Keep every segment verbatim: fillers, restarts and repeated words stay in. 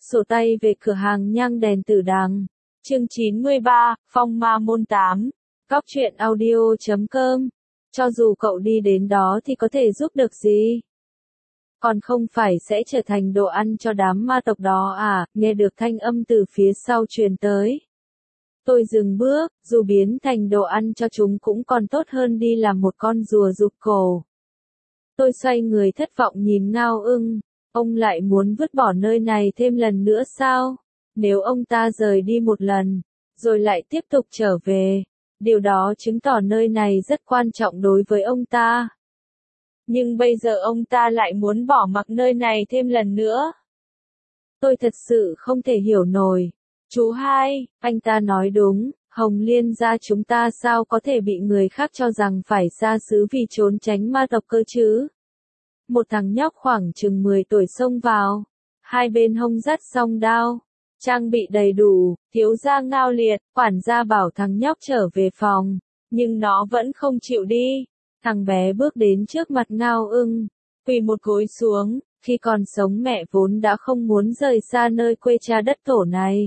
Sổ tay về cửa hàng nhang đèn tử đằng. Chương chín mươi ba, Phong Ma Môn tám. Góc truyện audio chấm com. Cho dù cậu đi đến đó thì có thể giúp được gì? Còn không phải sẽ trở thành đồ ăn cho đám ma tộc đó à? Nghe được thanh âm từ phía sau truyền tới. Tôi dừng bước, dù biến thành đồ ăn cho chúng cũng còn tốt hơn đi làm một con rùa rụt cổ. Tôi xoay người thất vọng nhìn Ngao Ưng. Ông lại muốn vứt bỏ nơi này thêm lần nữa sao? Nếu ông ta rời đi một lần, rồi lại tiếp tục trở về, điều đó chứng tỏ nơi này rất quan trọng đối với ông ta. Nhưng bây giờ ông ta lại muốn bỏ mặc nơi này thêm lần nữa. Tôi thật sự không thể hiểu nổi. Chú hai, anh ta nói đúng, Hồng Liên gia chúng ta sao có thể bị người khác cho rằng phải xa xứ vì trốn tránh ma tộc cơ chứ? Một thằng nhóc khoảng chừng mười tuổi xông vào, hai bên hông dắt song đao, trang bị đầy đủ, thiếu gia Ngao Liệt, quản gia bảo thằng nhóc trở về phòng, nhưng nó vẫn không chịu đi. Thằng bé bước đến trước mặt Ngao Ưng, quỳ một gối xuống, khi còn sống mẹ vốn đã không muốn rời xa nơi quê cha đất tổ này.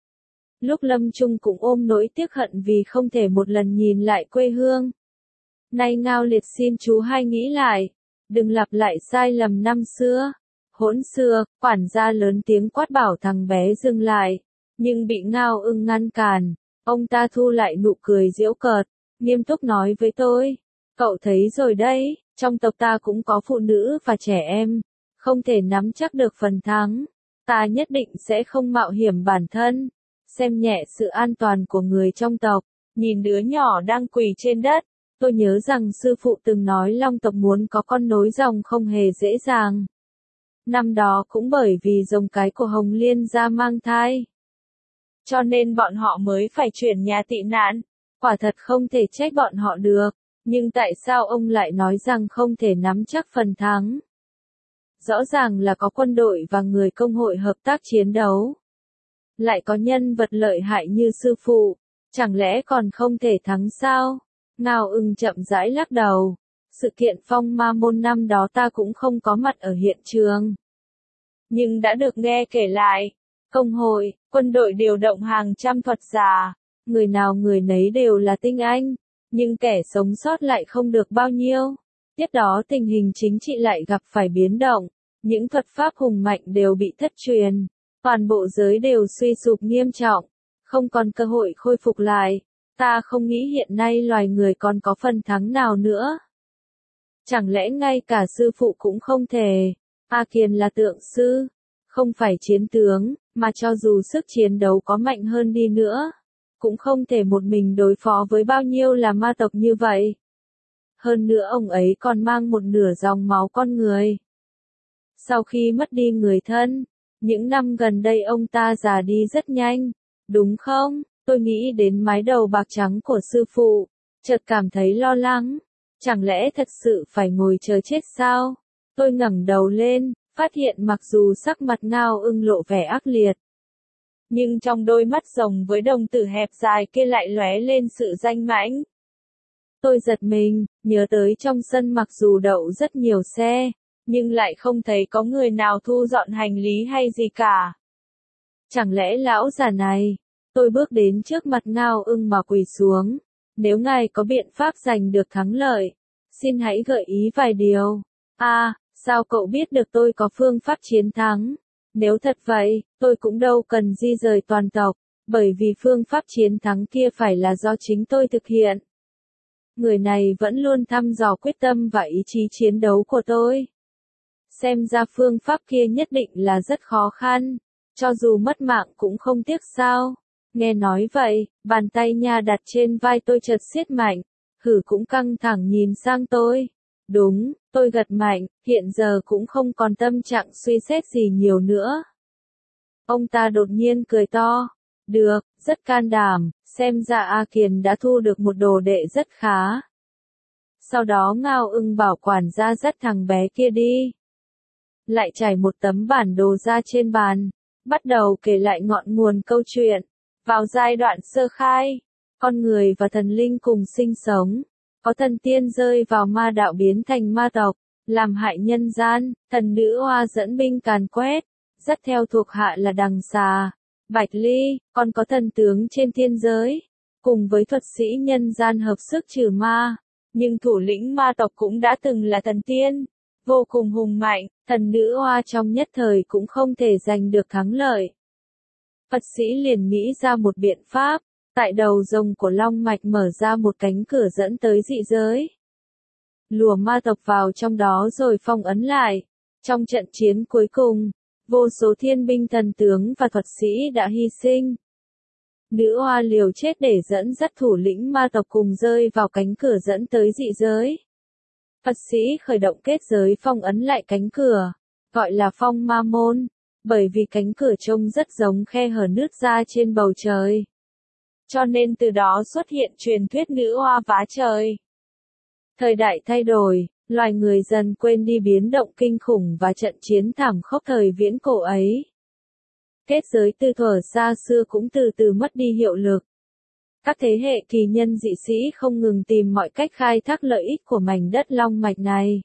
Lúc lâm chung cũng ôm nỗi tiếc hận vì không thể một lần nhìn lại quê hương. Nay Ngao Liệt xin chú hai nghĩ lại, đừng lặp lại sai lầm năm xưa. Hỗn xưa, quản gia lớn tiếng quát bảo thằng bé dừng lại, nhưng bị Ngao Ưng ngăn cản. Ông ta thu lại nụ cười giễu cợt, nghiêm túc nói với tôi, cậu thấy rồi đấy, trong tộc ta cũng có phụ nữ và trẻ em, không thể nắm chắc được phần thắng. Ta nhất định sẽ không mạo hiểm bản thân, xem nhẹ sự an toàn của người trong tộc. Nhìn đứa nhỏ đang quỳ trên đất, tôi nhớ rằng sư phụ từng nói Long tộc muốn có con nối dòng không hề dễ dàng. Năm đó cũng bởi vì rồng cái của Hồng Liên gia mang thai, cho nên bọn họ mới phải chuyển nhà tị nạn. Quả thật không thể trách bọn họ được, nhưng tại sao ông lại nói rằng không thể nắm chắc phần thắng? Rõ ràng là có quân đội và người công hội hợp tác chiến đấu. Lại có nhân vật lợi hại như sư phụ, chẳng lẽ còn không thể thắng sao? Ngao Ưng chậm rãi lắc đầu. Sự kiện Phong Ma Môn năm đó ta cũng không có mặt ở hiện trường, nhưng đã được nghe kể lại. Công hội, quân đội điều động hàng trăm thuật giả, người nào người nấy đều là tinh anh, nhưng kẻ sống sót lại không được bao nhiêu. Tiếp đó tình hình chính trị lại gặp phải biến động, những thuật pháp hùng mạnh đều bị thất truyền, toàn bộ giới đều suy sụp nghiêm trọng, không còn cơ hội khôi phục lại. Ta không nghĩ hiện nay loài người còn có phần thắng nào nữa. Chẳng lẽ ngay cả sư phụ cũng không thể? A Kiền là tượng sư, không phải chiến tướng, mà cho dù sức chiến đấu có mạnh hơn đi nữa, cũng không thể một mình đối phó với bao nhiêu là ma tộc như vậy. Hơn nữa ông ấy còn mang một nửa dòng máu con người. Sau khi mất đi người thân, những năm gần đây ông ta già đi rất nhanh, đúng không? Tôi nghĩ đến mái đầu bạc trắng của sư phụ, chợt cảm thấy lo lắng. Chẳng lẽ thật sự phải ngồi chờ chết sao? Tôi ngẩng đầu lên, phát hiện mặc dù sắc mặt Ngao Ưng lộ vẻ ác liệt, nhưng trong đôi mắt rồng với đồng tử hẹp dài kia lại lóe lên sự danh mãnh. Tôi giật mình, nhớ tới trong sân mặc dù đậu rất nhiều xe, nhưng lại không thấy có người nào thu dọn hành lý hay gì cả. Chẳng lẽ lão già này? Tôi bước đến trước mặt Ngao Ưng mà quỳ xuống. Nếu ngài có biện pháp giành được thắng lợi, xin hãy gợi ý vài điều. À, sao cậu biết được tôi có phương pháp chiến thắng? Nếu thật vậy, tôi cũng đâu cần di rời toàn tộc, bởi vì phương pháp chiến thắng kia phải là do chính tôi thực hiện. Người này vẫn luôn thăm dò quyết tâm và ý chí chiến đấu của tôi. Xem ra phương pháp kia nhất định là rất khó khăn, cho dù mất mạng cũng không tiếc sao. Nghe nói vậy, bàn tay nha đặt trên vai tôi chợt siết mạnh, Hử cũng căng thẳng nhìn sang tôi. Đúng, tôi gật mạnh, hiện giờ cũng không còn tâm trạng suy xét gì nhiều nữa. Ông ta đột nhiên cười to. Được, rất can đảm, xem ra A Kiền đã thu được một đồ đệ rất khá. Sau đó Ngao Ưng bảo quản gia dắt thằng bé kia đi. Lại trải một tấm bản đồ ra trên bàn, bắt đầu kể lại ngọn nguồn câu chuyện. Vào giai đoạn sơ khai, con người và thần linh cùng sinh sống. Có thần tiên rơi vào ma đạo biến thành ma tộc, làm hại nhân gian, thần nữ hoa dẫn binh càn quét, dắt theo thuộc hạ là Đằng Xà, Bạch Ly, còn có thần tướng trên thiên giới, cùng với thuật sĩ nhân gian hợp sức trừ ma. Nhưng thủ lĩnh ma tộc cũng đã từng là thần tiên, vô cùng hùng mạnh, thần nữ hoa trong nhất thời cũng không thể giành được thắng lợi. Phật sĩ liền nghĩ ra một biện pháp, tại đầu rồng của long mạch mở ra một cánh cửa dẫn tới dị giới. Lùa ma tộc vào trong đó rồi phong ấn lại. Trong trận chiến cuối cùng, vô số thiên binh thần tướng và thuật sĩ đã hy sinh. Nữ hoa liều chết để dẫn dắt thủ lĩnh ma tộc cùng rơi vào cánh cửa dẫn tới dị giới. Phật sĩ khởi động kết giới phong ấn lại cánh cửa, gọi là phong ma môn, bởi vì cánh cửa trông rất giống khe hở nứt ra trên bầu trời. Cho nên từ đó xuất hiện truyền thuyết nữ hoa vá trời. Thời đại thay đổi, loài người dần quên đi biến động kinh khủng và trận chiến thảm khốc thời viễn cổ ấy. Kết giới từ thuở xa xưa cũng từ từ mất đi hiệu lực. Các thế hệ kỳ nhân dị sĩ không ngừng tìm mọi cách khai thác lợi ích của mảnh đất long mạch này.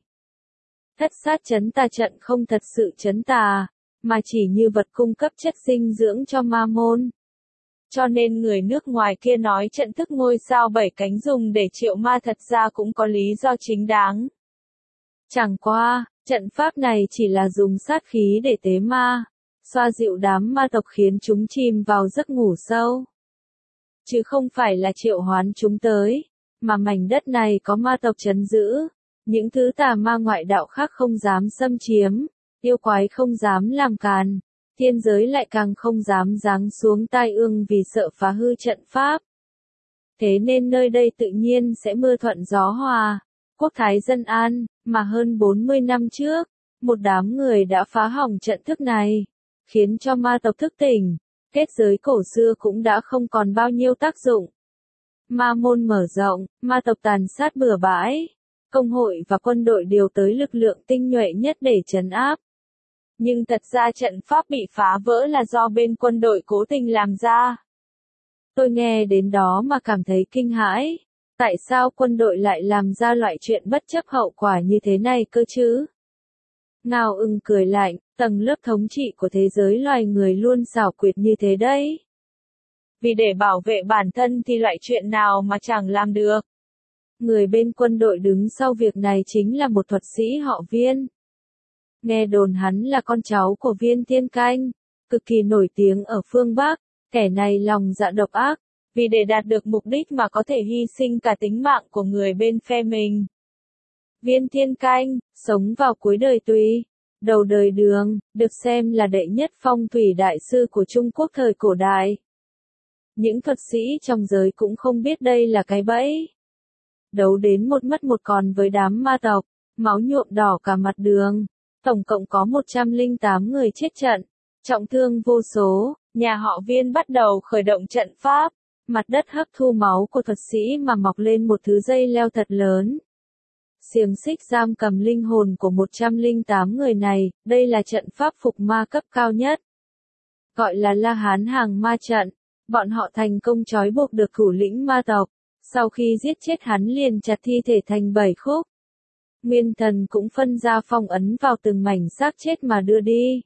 Thất sát chấn tà trận không thật sự chấn tà, mà chỉ như vật cung cấp chất dinh dưỡng cho ma môn. Cho nên người nước ngoài kia nói trận thức ngôi sao bảy cánh dùng để triệu ma thật ra cũng có lý do chính đáng. Chẳng qua, trận pháp này chỉ là dùng sát khí để tế ma, xoa dịu đám ma tộc khiến chúng chìm vào giấc ngủ sâu. Chứ không phải là triệu hoán chúng tới, mà mảnh đất này có ma tộc trấn giữ, những thứ tà ma ngoại đạo khác không dám xâm chiếm, yêu quái không dám làm càn, thiên giới lại càng không dám giáng xuống tai ương vì sợ phá hư trận pháp. Thế nên nơi đây tự nhiên sẽ mưa thuận gió hòa, quốc thái dân an, mà hơn bốn mươi năm trước, một đám người đã phá hỏng trận thức này, khiến cho ma tộc thức tỉnh, kết giới cổ xưa cũng đã không còn bao nhiêu tác dụng. Ma môn mở rộng, ma tộc tàn sát bừa bãi, công hội và quân đội điều tới lực lượng tinh nhuệ nhất để trấn áp. Nhưng thật ra trận pháp bị phá vỡ là do bên quân đội cố tình làm ra. Tôi nghe đến đó mà cảm thấy kinh hãi, tại sao quân đội lại làm ra loại chuyện bất chấp hậu quả như thế này cơ chứ? Ngao Ưng cười lạnh, tầng lớp thống trị của thế giới loài người luôn xảo quyệt như thế đấy. Vì để bảo vệ bản thân thì loại chuyện nào mà chẳng làm được. Người bên quân đội đứng sau việc này chính là một thuật sĩ họ Viên. Nghe đồn hắn là con cháu của Viên Thiên Canh, cực kỳ nổi tiếng ở phương Bắc, kẻ này lòng dạ độc ác, vì để đạt được mục đích mà có thể hy sinh cả tính mạng của người bên phe mình. Viên Thiên Canh, sống vào cuối đời Tùy, đầu đời Đường, được xem là đệ nhất phong thủy đại sư của Trung Quốc thời cổ đại. Những thuật sĩ trong giới cũng không biết đây là cái bẫy. Đấu đến một mất một còn với đám ma tộc, máu nhuộm đỏ cả mặt đường. Tổng cộng có một trăm lẻ tám người chết trận, trọng thương vô số, nhà họ Viên bắt đầu khởi động trận pháp, mặt đất hấp thu máu của thuật sĩ mà mọc lên một thứ dây leo thật lớn. Xiềng xích giam cầm linh hồn của một trăm lẻ tám người này, đây là trận pháp phục ma cấp cao nhất. Gọi là La Hán Hàng Ma Trận, bọn họ thành công trói buộc được thủ lĩnh ma tộc, sau khi giết chết hắn liền chặt thi thể thành bảy khúc. Nguyên thần cũng phân ra phong ấn vào từng mảnh xác chết mà đưa đi.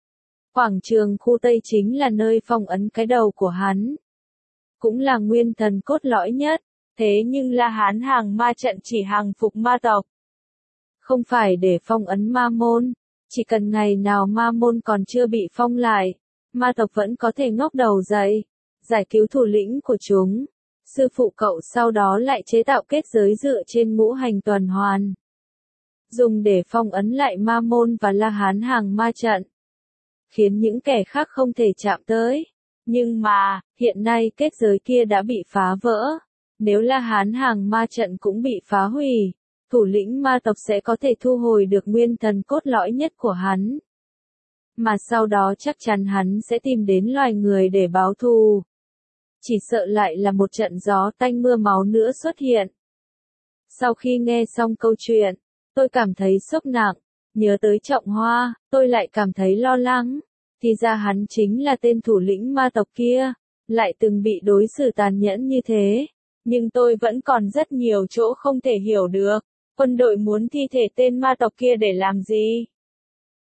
Quảng trường khu Tây chính là nơi phong ấn cái đầu của hắn. Cũng là nguyên thần cốt lõi nhất, thế nhưng La Hán Hàng Ma Trận chỉ hàng phục ma tộc. Không phải để phong ấn ma môn, chỉ cần ngày nào ma môn còn chưa bị phong lại, ma tộc vẫn có thể ngóc đầu dậy, giải cứu thủ lĩnh của chúng. Sư phụ cậu sau đó lại chế tạo kết giới dựa trên ngũ hành tuần hoàn, dùng để phong ấn lại ma môn và La Hán Hàng Ma Trận, khiến những kẻ khác không thể chạm tới. Nhưng mà, hiện nay kết giới kia đã bị phá vỡ. Nếu La Hán Hàng Ma Trận cũng bị phá hủy, thủ lĩnh ma tộc sẽ có thể thu hồi được nguyên thần cốt lõi nhất của hắn. Mà sau đó chắc chắn hắn sẽ tìm đến loài người để báo thù. Chỉ sợ lại là một trận gió tanh mưa máu nữa xuất hiện. Sau khi nghe xong câu chuyện, tôi cảm thấy sốc nặng, nhớ tới Trọng Hoa, tôi lại cảm thấy lo lắng. Thì ra hắn chính là tên thủ lĩnh ma tộc kia, lại từng bị đối xử tàn nhẫn như thế. Nhưng tôi vẫn còn rất nhiều chỗ không thể hiểu được, quân đội muốn thi thể tên ma tộc kia để làm gì?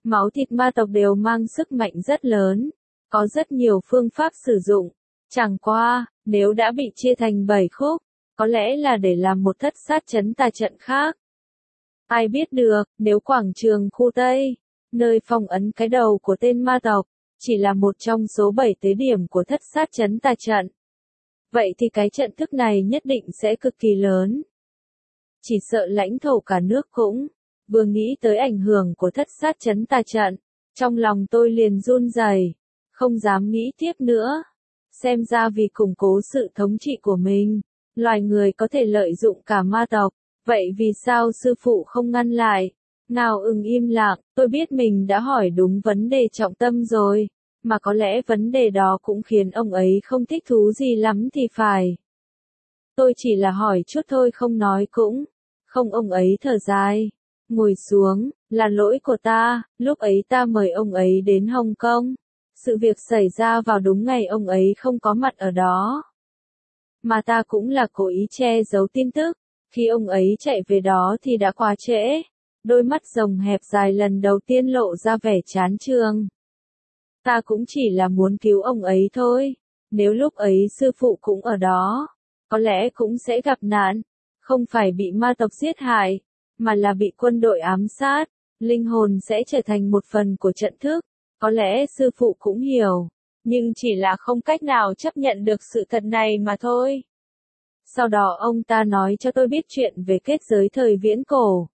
Máu thịt ma tộc đều mang sức mạnh rất lớn, có rất nhiều phương pháp sử dụng. Chẳng qua, nếu đã bị chia thành bảy khúc, có lẽ là để làm một thất sát chấn tà trận khác. Ai biết được, nếu quảng trường khu Tây, nơi phong ấn cái đầu của tên ma tộc, chỉ là một trong số bảy tế điểm của thất sát chấn tà trận. Vậy thì cái trận thức này nhất định sẽ cực kỳ lớn. Chỉ sợ lãnh thổ cả nước cũng, vừa nghĩ tới ảnh hưởng của thất sát chấn tà trận, trong lòng tôi liền run rẩy, không dám nghĩ tiếp nữa. Xem ra vì củng cố sự thống trị của mình, loài người có thể lợi dụng cả ma tộc, vậy vì sao sư phụ không ngăn lại? Nào ưng im lặng, tôi biết mình đã hỏi đúng vấn đề trọng tâm rồi, mà có lẽ vấn đề đó cũng khiến ông ấy không thích thú gì lắm thì phải. Tôi chỉ là hỏi chút thôi không nói cũng, không. Ông ấy thở dài, ngồi xuống, là lỗi của ta, lúc ấy ta mời ông ấy đến Hồng Kông. Sự việc xảy ra vào đúng ngày ông ấy không có mặt ở đó. Mà ta cũng là cố ý che giấu tin tức, khi ông ấy chạy về đó thì đã quá trễ. Đôi mắt rồng hẹp dài lần đầu tiên lộ ra vẻ chán chường. Ta cũng chỉ là muốn cứu ông ấy thôi, nếu lúc ấy sư phụ cũng ở đó, có lẽ cũng sẽ gặp nạn, không phải bị ma tộc giết hại, mà là bị quân đội ám sát, linh hồn sẽ trở thành một phần của trận thức. Có lẽ sư phụ cũng hiểu, nhưng chỉ là không cách nào chấp nhận được sự thật này mà thôi. Sau đó ông ta nói cho tôi biết chuyện về kết giới thời viễn cổ.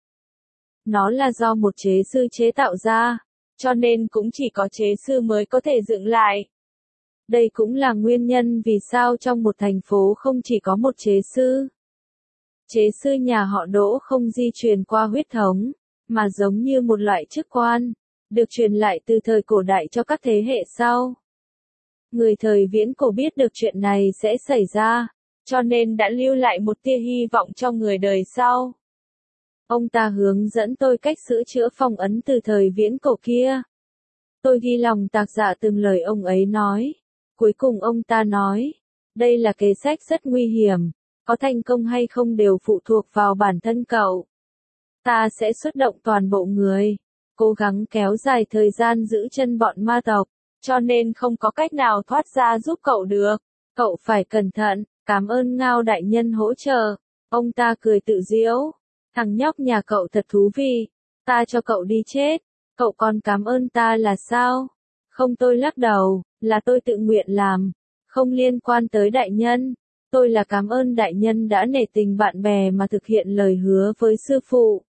Nó là do một chế sư chế tạo ra, cho nên cũng chỉ có chế sư mới có thể dựng lại. Đây cũng là nguyên nhân vì sao trong một thành phố không chỉ có một chế sư. Chế sư nhà họ Đỗ không di truyền qua huyết thống, mà giống như một loại chức quan, được truyền lại từ thời cổ đại cho các thế hệ sau. Người thời viễn cổ biết được chuyện này sẽ xảy ra, cho nên đã lưu lại một tia hy vọng cho người đời sau. Ông ta hướng dẫn tôi cách sửa chữa phong ấn từ thời viễn cổ kia. Tôi ghi lòng tạc dạ từng lời ông ấy nói. Cuối cùng ông ta nói, đây là kế sách rất nguy hiểm, có thành công hay không đều phụ thuộc vào bản thân cậu. Ta sẽ xuất động toàn bộ người, cố gắng kéo dài thời gian giữ chân bọn ma tộc, cho nên không có cách nào thoát ra giúp cậu được. Cậu phải cẩn thận, cảm ơn Ngao đại nhân hỗ trợ. Ông ta cười tự giễu. Thằng nhóc nhà cậu thật thú vị, ta cho cậu đi chết, cậu còn cảm ơn ta là sao? Không, tôi lắc đầu, là tôi tự nguyện làm, không liên quan tới đại nhân. Tôi là cảm ơn đại nhân đã nể tình bạn bè mà thực hiện lời hứa với sư phụ.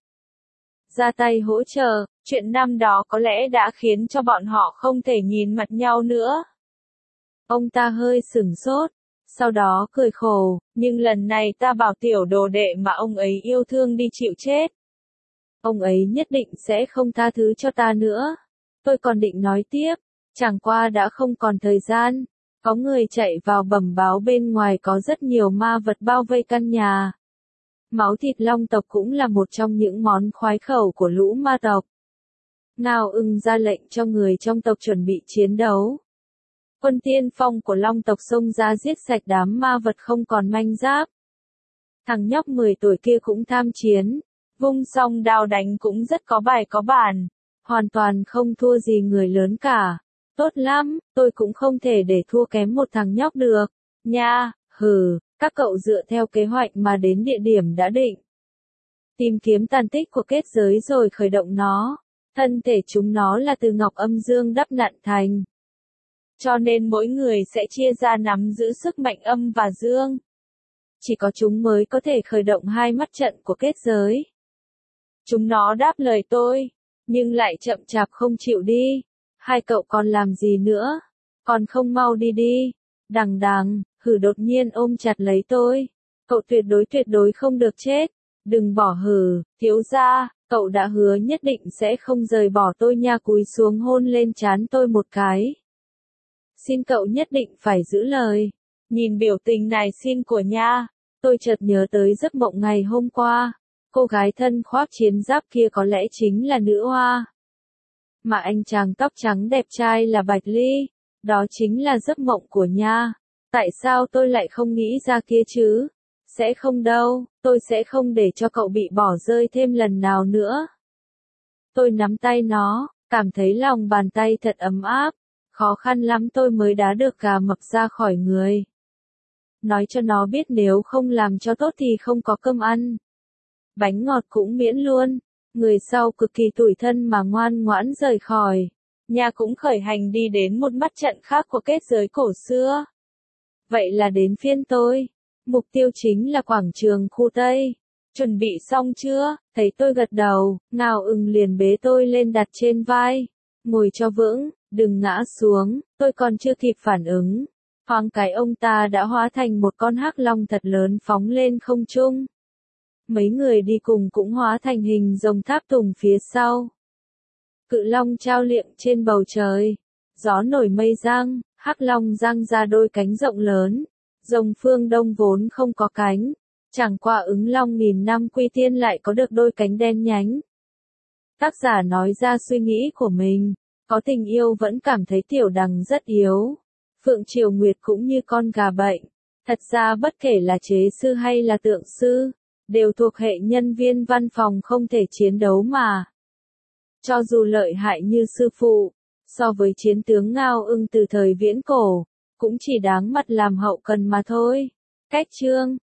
Ra tay hỗ trợ, chuyện năm đó có lẽ đã khiến cho bọn họ không thể nhìn mặt nhau nữa. Ông ta hơi sửng sốt, sau đó cười khổ, nhưng lần này ta bảo tiểu đồ đệ mà ông ấy yêu thương đi chịu chết. Ông ấy nhất định sẽ không tha thứ cho ta nữa. Tôi còn định nói tiếp, chẳng qua đã không còn thời gian. Có người chạy vào bẩm báo bên ngoài có rất nhiều ma vật bao vây căn nhà. Máu thịt long tộc cũng là một trong những món khoái khẩu của lũ ma tộc. Ngao ưng ra lệnh cho người trong tộc chuẩn bị chiến đấu. Quân tiên phong của long tộc xông ra giết sạch đám ma vật không còn manh giáp. Thằng nhóc mười tuổi kia cũng tham chiến, vung song đao đánh cũng rất có bài có bản, hoàn toàn không thua gì người lớn cả. Tốt lắm, tôi cũng không thể để thua kém một thằng nhóc được. Nha, hừ, các cậu dựa theo kế hoạch mà đến địa điểm đã định. Tìm kiếm tàn tích của kết giới rồi khởi động nó. Thân thể chúng nó là từ ngọc âm dương đắp nặn thành. Cho nên mỗi người sẽ chia ra nắm giữ sức mạnh âm và dương. Chỉ có chúng mới có thể khởi động hai mắt trận của kết giới. Chúng nó đáp lời tôi, nhưng lại chậm chạp không chịu đi. Hai cậu còn làm gì nữa? Còn không mau đi đi. Đằng đằng, hử đột nhiên ôm chặt lấy tôi. Cậu tuyệt đối tuyệt đối không được chết. Đừng bỏ hử, thiếu gia, cậu đã hứa nhất định sẽ không rời bỏ tôi nha, cúi xuống hôn lên trán tôi một cái. Xin cậu nhất định phải giữ lời. Nhìn biểu tình này xin của nha, tôi chợt nhớ tới giấc mộng ngày hôm qua. Cô gái thân khoác chiến giáp kia có lẽ chính là nữ hoa. Mà anh chàng tóc trắng đẹp trai là Bạch Ly. Đó chính là giấc mộng của nha. Tại sao tôi lại không nghĩ ra kia chứ? Sẽ không đâu, tôi sẽ không để cho cậu bị bỏ rơi thêm lần nào nữa. Tôi nắm tay nó, cảm thấy lòng bàn tay thật ấm áp, khó khăn lắm tôi mới đá được gà mập ra khỏi người. Nói cho nó biết nếu không làm cho tốt thì không có cơm ăn. Bánh ngọt cũng miễn luôn. Người sau cực kỳ tủi thân mà ngoan ngoãn rời khỏi. Nhà cũng khởi hành đi đến một mắt trận khác của kết giới cổ xưa. Vậy là đến phiên tôi. Mục tiêu chính là quảng trường khu Tây. Chuẩn bị xong chưa? Thấy tôi gật đầu, Ngao Ưng liền bế tôi lên đặt trên vai. Ngồi cho vững, đừng ngã xuống, tôi còn chưa kịp phản ứng. Thoáng cái ông ta đã hóa thành một con hắc long thật lớn phóng lên không trung. Mấy người đi cùng cũng hóa thành hình rồng tháp tùng phía sau. Cự long trao liệng trên bầu trời. Gió nổi mây giăng, hắc long giăng ra đôi cánh rộng lớn. Rồng phương Đông vốn không có cánh. Chẳng qua ứng long nghìn năm quy tiên lại có được đôi cánh đen nhánh. Tác giả nói ra suy nghĩ của mình. Có tình yêu vẫn cảm thấy tiểu đằng rất yếu. Phượng Triều Nguyệt cũng như con gà bệnh. Thật ra bất kể là chế sư hay là tượng sư, đều thuộc hệ nhân viên văn phòng không thể chiến đấu mà. Cho dù lợi hại như sư phụ, so với chiến tướng Ngao Ưng từ thời viễn cổ, cũng chỉ đáng mặt làm hậu cần mà thôi. Cách chương